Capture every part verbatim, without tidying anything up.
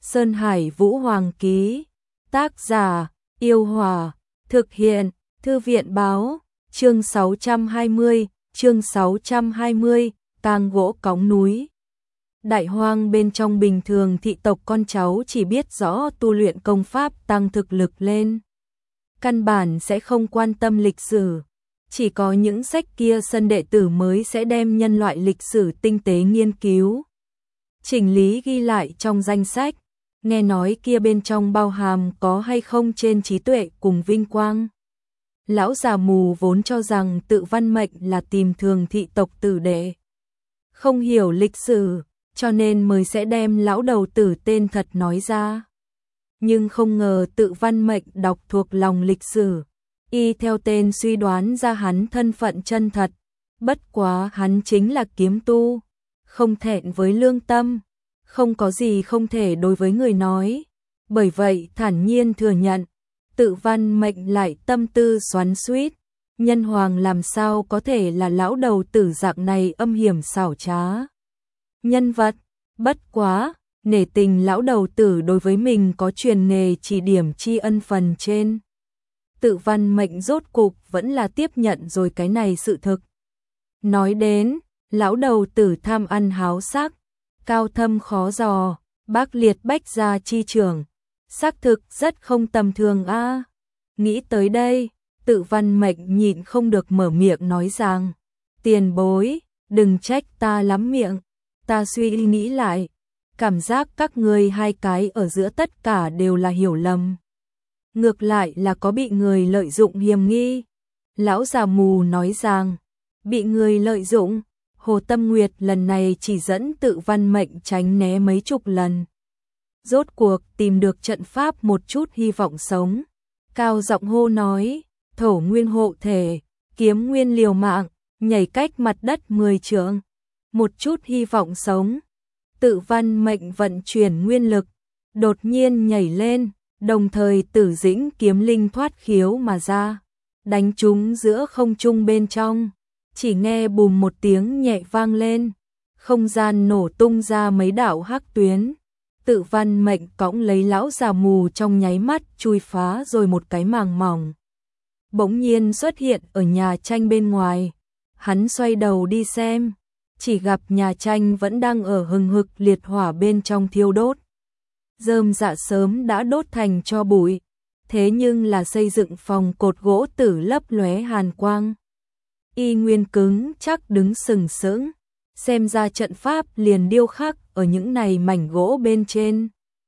Sơn Hải Vũ Hoàng ký. Tác giả: Yêu Hòa. Thực hiện: Thư viện báo. Chương sáu trăm hai mươi, chương sáu trăm hai mươi, tang gỗ cõng núi. Đại hoang bên trong bình thường thị tộc con cháu chỉ biết rõ tu luyện công pháp tăng thực lực lên. Căn bản sẽ không quan tâm lịch sử. Chỉ có những sách kia sân đệ tử mới sẽ đem nhân loại lịch sử tinh tế nghiên cứu. Chỉnh lý ghi lại trong danh sách. Nghe nói kia bên trong bao hàm có hay không trên trí tuệ cùng vinh quang. Lão già mù vốn cho rằng Tự Văn Mệnh là tìm thường thị tộc tử đệ. Không hiểu lịch sử, cho nên mới sẽ đem lão đầu tử tên thật nói ra. Nhưng không ngờ Tự Văn Mệnh đọc thuộc lòng lịch sử. Y theo tên suy đoán ra hắn thân phận chân thật. Bất quá hắn chính là kiếm tu. Không thẹn với lương tâm. Không có gì không thể đối với người nói. Bởi vậy thản nhiên thừa nhận. Tự Văn Mệnh lại tâm tư xoắn xuýt. Nhân hoàng làm sao có thể là lão đầu tử dạng này âm hiểm xảo trá. Nhân vật, bất quá, nể tình lão đầu tử đối với mình có truyền nghề chỉ điểm tri ân phần trên. Tự Văn Mệnh rốt cục vẫn là tiếp nhận rồi cái này sự thực. Nói đến, lão đầu tử tham ăn háo sắc, cao thâm khó dò, bác liệt bách gia chi trưởng. Xác thực rất không tầm thường a. À. Nghĩ tới đây, Tự Văn Mệnh nhịn không được mở miệng nói rằng, tiền bối, đừng trách ta lắm miệng, ta suy nghĩ lại, cảm giác các ngươi hai cái ở giữa tất cả đều là hiểu lầm. Ngược lại là có bị người lợi dụng hiềm nghi. Lão già mù nói rằng, bị người lợi dụng, Hồ Tâm Nguyệt lần này chỉ dẫn Tự Văn Mệnh tránh né mấy chục lần. Rốt cuộc tìm được trận pháp một chút hy vọng sống. Cao giọng hô nói, thổ nguyên hộ thể, kiếm nguyên liều mạng, nhảy cách mặt đất mười trượng. Một chút hy vọng sống. Tự Văn Mệnh vận chuyển nguyên lực, đột nhiên nhảy lên, đồng thời Tử Dĩnh kiếm linh thoát khiếu mà ra, đánh trúng giữa không trung bên trong. Chỉ nghe bùm một tiếng nhẹ vang lên, không gian nổ tung ra mấy đạo hắc tuyến. Tự Văn Mệnh cõng lấy lão già mù trong nháy mắt chui phá rồi một cái màng mỏng. Bỗng nhiên xuất hiện ở nhà tranh bên ngoài. Hắn xoay đầu đi xem, chỉ gặp nhà tranh vẫn đang ở hừng hực liệt hỏa bên trong thiêu đốt. Rơm dạ sớm đã đốt thành tro bụi, thế nhưng là xây dựng phòng cột gỗ tử lấp lóe hàn quang. Y nguyên cứng chắc đứng sừng sững, xem ra trận pháp liền điêu khắc ở những này mảnh gỗ bên trên.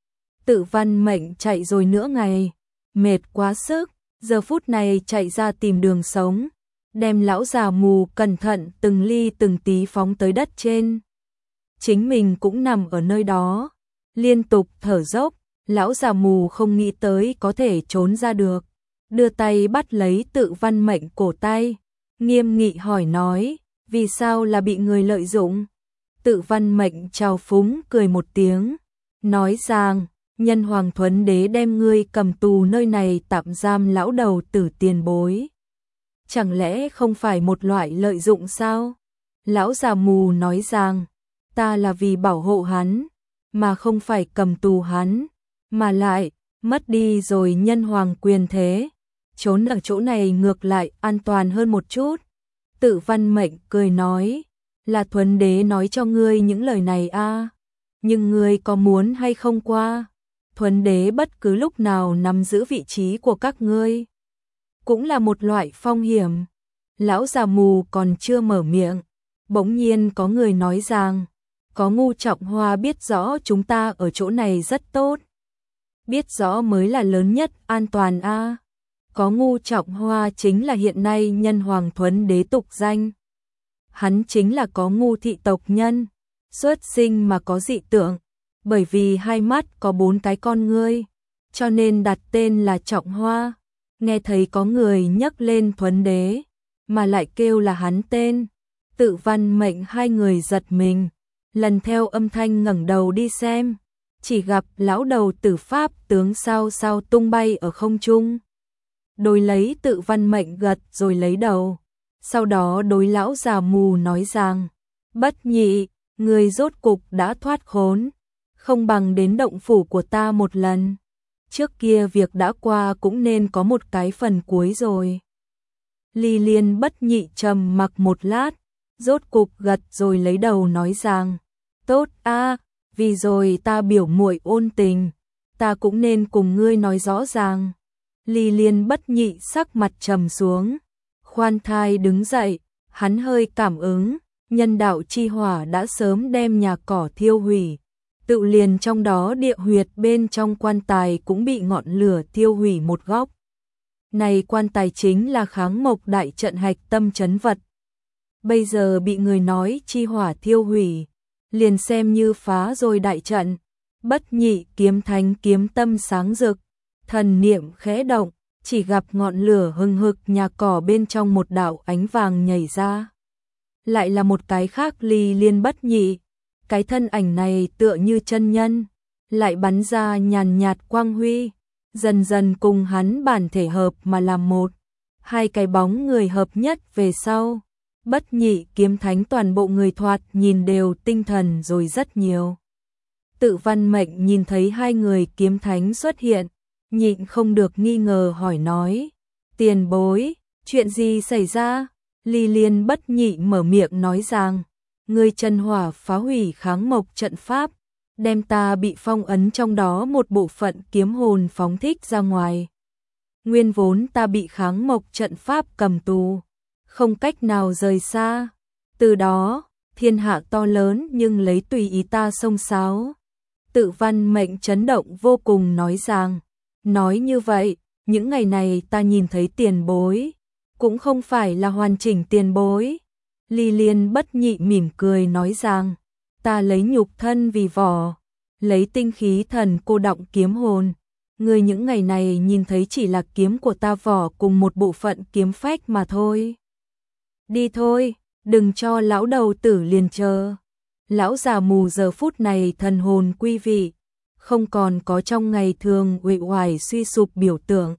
Tự Văn Mệnh chạy rồi nửa ngày, mệt quá sức, giờ phút này chạy ra tìm đường sống, đem lão già mù cẩn thận từng ly từng tí phóng tới đất trên. Chính mình cũng nằm ở nơi đó, liên tục thở dốc, lão già mù không nghĩ tới có thể trốn ra được, đưa tay bắt lấy Tự Văn Mệnh cổ tay, nghiêm nghị hỏi nói, vì sao là bị người lợi dụng? Tự Văn Mệnh trào phúng cười một tiếng, nói rằng, nhân hoàng thuấn đế đem ngươi cầm tù nơi này tạm giam lão đầu tử tiền bối. Chẳng lẽ không phải một loại lợi dụng sao? Lão già mù nói rằng, ta là vì bảo hộ hắn, mà không phải cầm tù hắn, mà lại, mất đi rồi nhân hoàng quyền thế, trốn ở chỗ này ngược lại an toàn hơn một chút. Tự Văn Mệnh cười nói, là thuấn đế nói cho ngươi những lời này a, à? Nhưng ngươi có muốn hay không qua? Thuấn đế bất cứ lúc nào nắm giữ vị trí của các ngươi, cũng là một loại phong hiểm. Lão già mù còn chưa mở miệng, bỗng nhiên có người nói rằng, có Ngu Trọng Hoa biết rõ chúng ta ở chỗ này rất tốt. Biết rõ mới là lớn nhất an toàn a. À? Có Ngu Trọng Hoa chính là hiện nay nhân hoàng thuấn đế tục danh. Hắn chính là có ngu thị tộc nhân, xuất sinh mà có dị tượng, bởi vì hai mắt có bốn cái con ngươi, cho nên đặt tên là Trọng Hoa. Nghe thấy có người nhắc lên thuấn đế, mà lại kêu là hắn tên, Tự Văn Mệnh hai người giật mình, lần theo âm thanh ngẩng đầu đi xem, chỉ gặp lão đầu tử pháp tướng sao sao tung bay ở không trung. Đối lấy Tự Văn Mệnh gật rồi lấy đầu, sau đó đối lão già mù nói rằng, bất nhị, người rốt cục đã thoát khốn, không bằng đến động phủ của ta một lần. Trước kia việc đã qua cũng nên có một cái phần cuối rồi. Ly Liên Bất Nhị trầm mặc một lát, rốt cục gật rồi lấy đầu nói rằng, tốt a, vì rồi ta biểu muội ôn tình, ta cũng nên cùng ngươi nói rõ ràng. Ly Liên Bất Nhị sắc mặt trầm xuống, khoan thai đứng dậy, hắn hơi cảm ứng, nhân đạo chi hỏa đã sớm đem nhà cỏ thiêu hủy, tự liền trong đó địa huyệt bên trong quan tài cũng bị ngọn lửa thiêu hủy một góc. Này quan tài chính là Kháng Mộc đại trận hạch tâm trấn vật. Bây giờ bị người nói chi hỏa thiêu hủy, liền xem như phá rồi đại trận. Bất Nhị kiếm thánh kiếm tâm sáng rực, thần niệm khẽ động, chỉ gặp ngọn lửa hừng hực nhà cỏ bên trong một đạo ánh vàng nhảy ra. Lại là một cái khác Ly Liên Bất Nhị, cái thân ảnh này tựa như chân nhân, lại bắn ra nhàn nhạt quang huy, dần dần cùng hắn bản thể hợp mà làm một. Hai cái bóng người hợp nhất về sau, Bất Nhị kiếm thánh toàn bộ người thoạt nhìn đều tinh thần rồi rất nhiều. Tự Văn Mệnh nhìn thấy hai người kiếm thánh xuất hiện, nhịn không được nghi ngờ hỏi nói, tiền bối, chuyện gì xảy ra? Ly Liên Bất Nhị mở miệng nói rằng, người chân hỏa phá hủy Kháng Mộc trận pháp, đem ta bị phong ấn trong đó một bộ phận kiếm hồn phóng thích ra ngoài. Nguyên vốn ta bị Kháng Mộc trận pháp cầm tù, không cách nào rời xa. Từ đó, thiên hạ to lớn nhưng lấy tùy ý ta xông xáo. Tự Văn Mệnh chấn động vô cùng nói rằng, nói như vậy, những ngày này ta nhìn thấy tiền bối, cũng không phải là hoàn chỉnh tiền bối. Ly Liên Bất Nhị mỉm cười nói rằng, ta lấy nhục thân vì vỏ, lấy tinh khí thần cô đọng kiếm hồn. Người những ngày này nhìn thấy chỉ là kiếm của ta vỏ cùng một bộ phận kiếm phách mà thôi. Đi thôi, đừng cho lão đầu tử liền chờ. Lão già mù giờ phút này thần hồn quy vị, không còn có trong ngày thường uể oải suy sụp biểu tượng.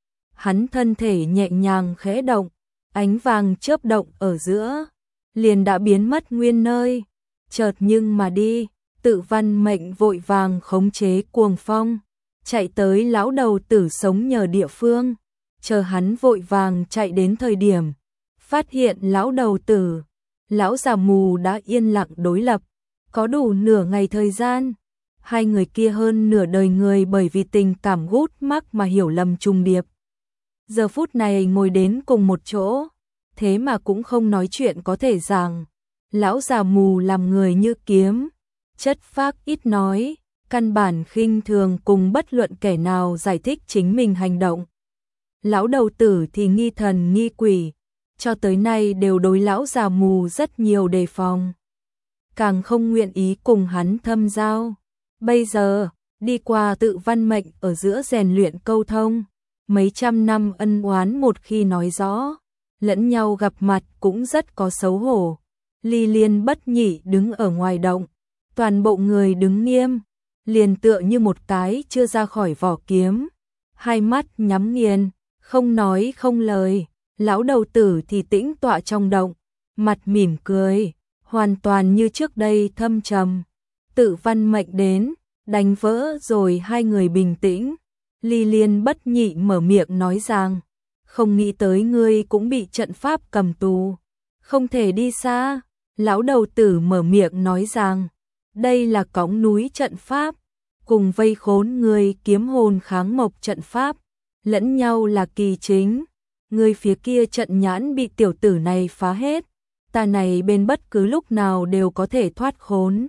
Hắn thân thể nhẹ nhàng khẽ động, ánh vàng chớp động ở giữa, liền đã biến mất nguyên nơi. Chợt nhưng mà đi, Tự Văn Mệnh vội vàng khống chế cuồng phong, chạy tới lão đầu tử sống nhờ địa phương. Chờ hắn vội vàng chạy đến thời điểm, phát hiện lão đầu tử, lão già mù đã yên lặng đối lập, có đủ nửa ngày thời gian. Hai người kia hơn nửa đời người bởi vì tình cảm gút mắc mà hiểu lầm trùng điệp. Giờ phút này ngồi đến cùng một chỗ, thế mà cũng không nói chuyện có thể rằng, lão già mù làm người như kiếm, chất phác ít nói, căn bản khinh thường cùng bất luận kẻ nào giải thích chính mình hành động. Lão đầu tử thì nghi thần nghi quỷ, cho tới nay đều đối lão già mù rất nhiều đề phòng, càng không nguyện ý cùng hắn thâm giao. Bây giờ, đi qua Tự Văn Mệnh ở giữa rèn luyện câu thông, mấy trăm năm ân oán một khi nói rõ, lẫn nhau gặp mặt cũng rất có xấu hổ. Ly Liên Bất Nhị đứng ở ngoài động, toàn bộ người đứng nghiêm, liền tựa như một cái chưa ra khỏi vỏ kiếm, hai mắt nhắm nghiền, không nói không lời. Lão đầu tử thì tĩnh tọa trong động, mặt mỉm cười, hoàn toàn như trước đây thâm trầm. Tự Văn Mệnh đến, đánh vỡ rồi hai người bình tĩnh. Ly Liên Bất Nhị mở miệng nói rằng, không nghĩ tới ngươi cũng bị trận pháp cầm tù, không thể đi xa. Lão đầu tử mở miệng nói rằng, đây là cõng núi trận pháp, cùng vây khốn ngươi kiếm hồn Kháng Mộc trận pháp, lẫn nhau là kỳ chính. Ngươi phía kia trận nhãn bị tiểu tử này phá hết, ta này bên bất cứ lúc nào đều có thể thoát khốn.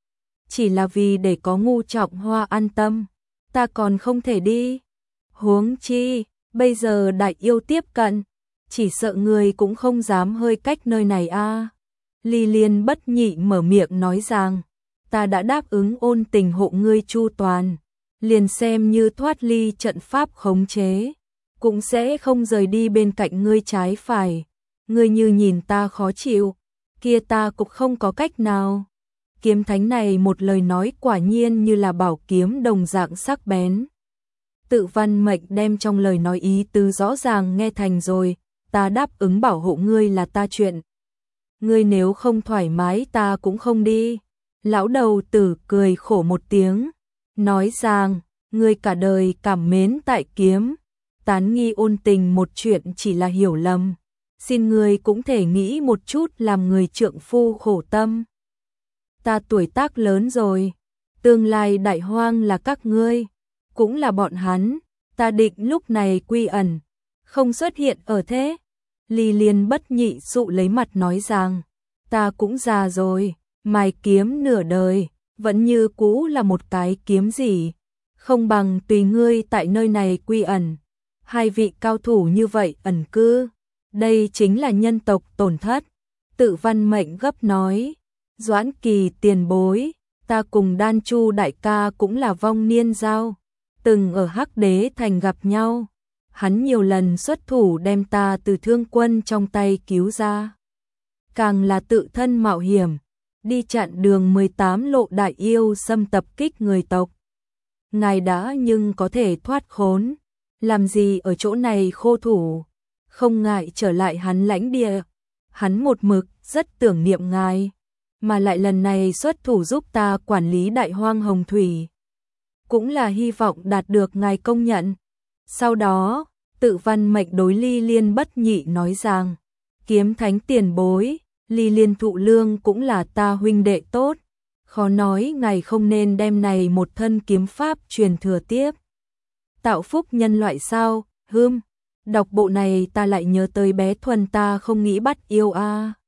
Chỉ là vì để có Ngu Trọng Hoa an tâm, ta còn không thể đi. Huống chi, bây giờ đại yêu tiếp cận, chỉ sợ người cũng không dám hơi cách nơi này a. À. Ly Liên Bất Nhị mở miệng nói rằng, ta đã đáp ứng ôn tình hộ ngươi chu toàn, liền xem như thoát ly trận pháp khống chế, cũng sẽ không rời đi bên cạnh ngươi trái phải. Ngươi như nhìn ta khó chịu, kia ta cũng không có cách nào. Kiếm thánh này một lời nói quả nhiên như là bảo kiếm đồng dạng sắc bén. Tự Văn Mệnh đem trong lời nói ý tứ rõ ràng nghe thành rồi, ta đáp ứng bảo hộ ngươi là ta chuyện. Ngươi nếu không thoải mái ta cũng không đi. Lão đầu tử cười khổ một tiếng, nói rằng, ngươi cả đời cảm mến tại kiếm, tán nghi ôn tình một chuyện chỉ là hiểu lầm, xin ngươi cũng thể nghĩ một chút làm người trượng phu khổ tâm. Ta tuổi tác lớn rồi, tương lai đại hoang là các ngươi, cũng là bọn hắn, ta định lúc này quy ẩn, không xuất hiện ở thế. Ly Liên bất nhị sụ lấy mặt nói rằng, ta cũng già rồi, mài kiếm nửa đời, vẫn như cũ là một cái kiếm gì, không bằng tùy ngươi tại nơi này quy ẩn. Hai vị cao thủ như vậy ẩn cư, đây chính là nhân tộc tổn thất. Tự Văn Mệnh gấp nói, Doãn Kỳ tiền bối, ta cùng Đan Chu đại ca cũng là vong niên giao, từng ở Hắc Đế thành gặp nhau. Hắn nhiều lần xuất thủ đem ta từ thương quân trong tay cứu ra. Càng là tự thân mạo hiểm, đi chặn đường mười tám lộ đại yêu xâm tập kích người tộc. Ngài đã nhưng có thể thoát khốn, làm gì ở chỗ này khô thủ, không ngại trở lại hắn lãnh địa. Hắn một mực rất tưởng niệm ngài, mà lại lần này xuất thủ giúp ta quản lý đại hoang hồng thủy, cũng là hy vọng đạt được ngài công nhận. Sau đó, Tự Văn Mệnh đối Ly Liên bất nhị nói rằng, kiếm thánh tiền bối, Ly Liên thụ lương cũng là ta huynh đệ tốt, khó nói ngài không nên đem này một thân kiếm pháp truyền thừa tiếp. Tạo phúc nhân loại sao, hưm, đọc bộ này ta lại nhớ tới bé Thuần ta không nghĩ bắt yêu a. À.